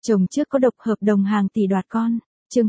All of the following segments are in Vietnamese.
Chồng trước có độc hợp đồng hàng tỷ đoạt con. Chương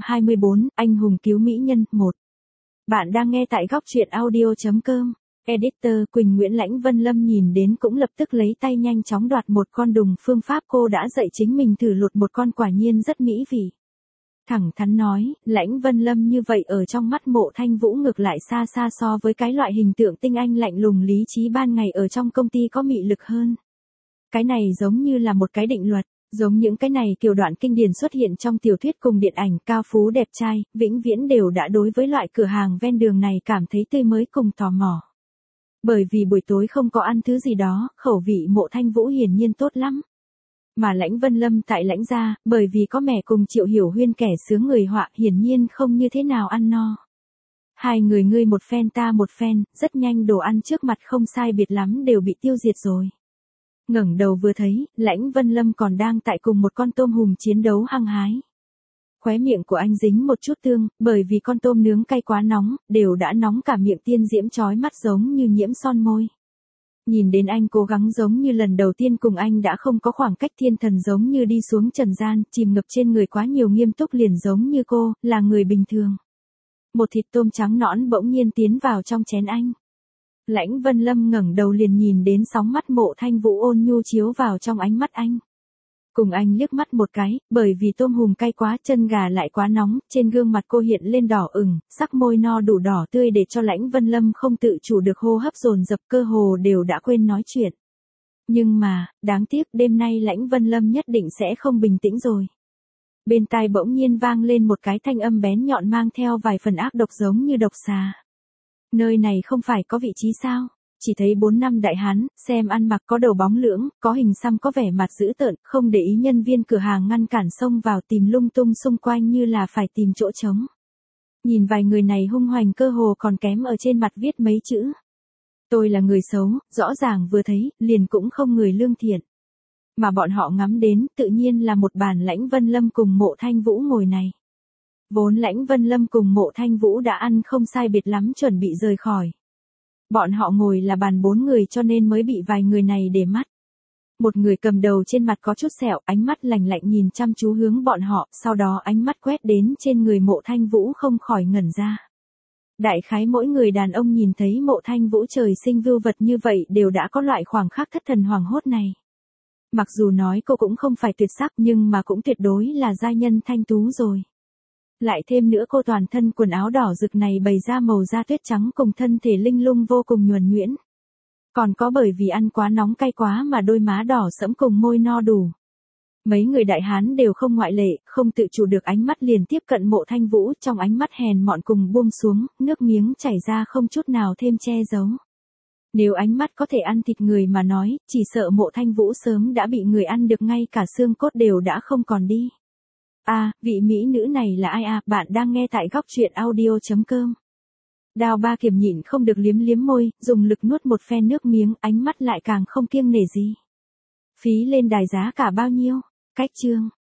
224, anh hùng cứu mỹ nhân 1. Bạn đang nghe tại góc truyện audio.com. Editor Quỳnh Nguyễn. Lãnh Vân Lâm nhìn đến cũng lập tức lấy tay nhanh chóng đoạt một con đùng. Phương pháp cô đã dạy chính mình thử lột một con quả nhiên rất mỹ vị. Thẳng thắn nói, Lãnh Vân Lâm như vậy ở trong mắt Mộ Thanh Vũ ngược lại xa xa so với cái loại hình tượng tinh anh lạnh lùng lý trí ban ngày ở trong công ty có mị lực hơn. Cái này giống như là một cái định luật. Giống những cái này kiểu đoạn kinh điển xuất hiện trong tiểu thuyết cùng điện ảnh, cao phú đẹp trai, vĩnh viễn đều đã đối với loại cửa hàng ven đường này cảm thấy tươi mới cùng tò mò. Bởi vì buổi tối không có ăn thứ gì đó, khẩu vị Mộ Thanh Vũ hiển nhiên tốt lắm. Mà Lãnh Vân Lâm tại Lãnh gia, bởi vì có mẹ cùng Triệu Hiểu Huyên kẻ sướng người họa hiển nhiên không như thế nào ăn no. Hai người ngươi một phen ta một phen, rất nhanh đồ ăn trước mặt không sai biệt lắm đều bị tiêu diệt rồi. Ngẩng đầu vừa thấy, Lãnh Vân Lâm còn đang tại cùng một con tôm hùm chiến đấu hăng hái. Khóe miệng của anh dính một chút tương, bởi vì con tôm nướng cay quá nóng, đều đã nóng cả miệng tiên diễm chói mắt giống như nhiễm son môi. Nhìn đến anh cố gắng giống như lần đầu tiên cùng anh đã không có khoảng cách thiên thần giống như đi xuống trần gian, chìm ngập trên người quá nhiều nghiêm túc liền giống như cô, là người bình thường. Một thịt tôm trắng nõn bỗng nhiên tiến vào trong chén anh. Lãnh Vân Lâm ngẩng đầu liền nhìn đến sóng mắt Mộ Thanh Vũ ôn nhu chiếu vào trong ánh mắt anh. Cùng anh liếc mắt một cái, bởi vì tôm hùm cay quá, chân gà lại quá nóng, trên gương mặt cô hiện lên đỏ ửng, sắc môi no đủ đỏ tươi để cho Lãnh Vân Lâm không tự chủ được hô hấp dồn dập, cơ hồ đều đã quên nói chuyện. Nhưng mà, đáng tiếc đêm nay Lãnh Vân Lâm nhất định sẽ không bình tĩnh rồi. Bên tai bỗng nhiên vang lên một cái thanh âm bén nhọn mang theo vài phần ác độc giống như độc xà. Nơi này không phải có vị trí sao? Chỉ thấy 4 năm đại hán, xem ăn mặc có đầu bóng lưỡng, có hình xăm có vẻ mặt dữ tợn, không để ý nhân viên cửa hàng ngăn cản xông vào tìm lung tung xung quanh như là phải tìm chỗ trống. Nhìn vài người này hung hoành cơ hồ còn kém ở trên mặt viết mấy chữ. Tôi là người xấu, rõ ràng vừa thấy, liền cũng không người lương thiện. Mà bọn họ ngắm đến, tự nhiên là một bàn Lãnh Vân Lâm cùng Mộ Thanh Vũ ngồi này. Vốn Lãnh Vân Lâm cùng Mộ Thanh Vũ đã ăn không sai biệt lắm chuẩn bị rời khỏi. Bọn họ ngồi là bàn 4 người cho nên mới bị vài người này để mắt. Một người cầm đầu trên mặt có chút sẹo, ánh mắt lạnh lạnh nhìn chăm chú hướng bọn họ, sau đó ánh mắt quét đến trên người Mộ Thanh Vũ không khỏi ngẩn ra. Đại khái mỗi người đàn ông nhìn thấy Mộ Thanh Vũ trời sinh vưu vật như vậy đều đã có loại khoảng khắc thất thần hoảng hốt này. Mặc dù nói cô cũng không phải tuyệt sắc nhưng mà cũng tuyệt đối là giai nhân thanh tú rồi. Lại thêm nữa cô toàn thân quần áo đỏ rực này bày ra màu da tuyết trắng cùng thân thể linh lung vô cùng nhuần nhuyễn. Còn có bởi vì ăn quá nóng cay quá mà đôi má đỏ sẫm cùng môi no đủ. Mấy người đại hán đều không ngoại lệ, không tự chủ được ánh mắt liền tiếp cận Mộ Thanh Vũ, trong ánh mắt hèn mọn cùng buông xuống, nước miếng chảy ra không chút nào thêm che giấu. Nếu ánh mắt có thể ăn thịt người mà nói, chỉ sợ Mộ Thanh Vũ sớm đã bị người ăn được ngay cả xương cốt đều đã không còn đi. Vị mỹ nữ này là ai à? Bạn đang nghe tại góc truyện audio.com. Đào Ba Kiềm nhịn không được liếm liếm môi, dùng lực nuốt một phen nước miếng, ánh mắt lại càng không kiêng nể gì. Phí lên đài giá cả bao nhiêu? Cách chương.